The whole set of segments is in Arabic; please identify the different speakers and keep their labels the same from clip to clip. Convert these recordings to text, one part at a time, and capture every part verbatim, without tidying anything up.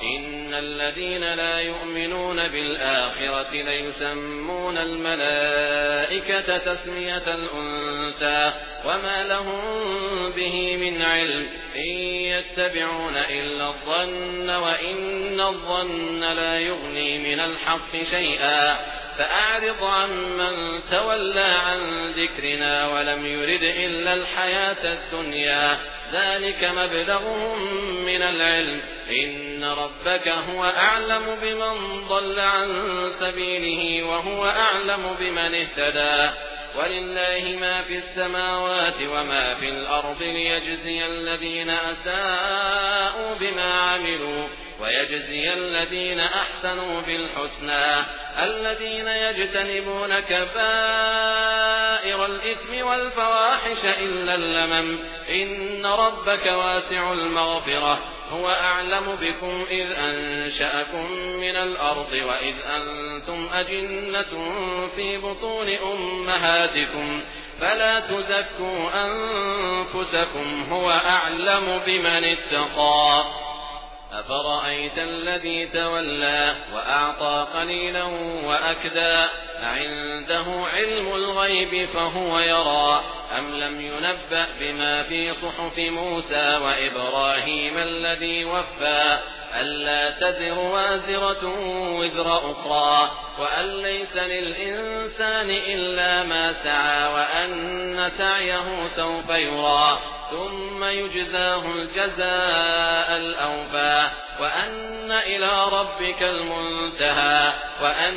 Speaker 1: إن الذين لا يؤمنون بالآخرة ليسمون الملائكة تسمية الأنثى وما لهم به من علم إن يتبعون إلا الظن وإن الظن لا يغني من الحق شيئا فأعرض عمن تولى عن ذكرنا ولم يرد إلا الحياة الدنيا ذلك مبلغهم من العلم إن ربك هو أعلم بمن ضل عن سبيله وهو أعلم بمن اهتدى ولله ما في السماوات وما في الأرض ليجزي الذين أساءوا بما عملوا ويجزي الذين أحسنوا بالحسنى الذين يجتنبون كبائر الإثم والفواحش إلا اللمم إن ربك واسع المغفرة هو أعلم بكم إذ أنشأكم من الأرض وإذ أنتم أجنة في بطون أمهاتكم فلا تزكوا أنفسكم هو أعلم بمن اتقى أفرأيت الذي تولى وأعطى قليلا وأكدى عنده علم الغيب فهو يرى أم لم ينبأ بما في صحف موسى وإبراهيم الذي وفى ألا تزر وازرة وزر أخرى وأن ليس للإنسان إلا ما سعى وأن سعيه سوف يرى ثم يجزاه الجزاء الأوفى وأن إلى ربك المنتهى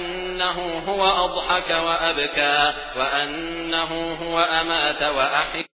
Speaker 1: وأنه هو أضحك وأبكى وأنه هو أمات وأحيا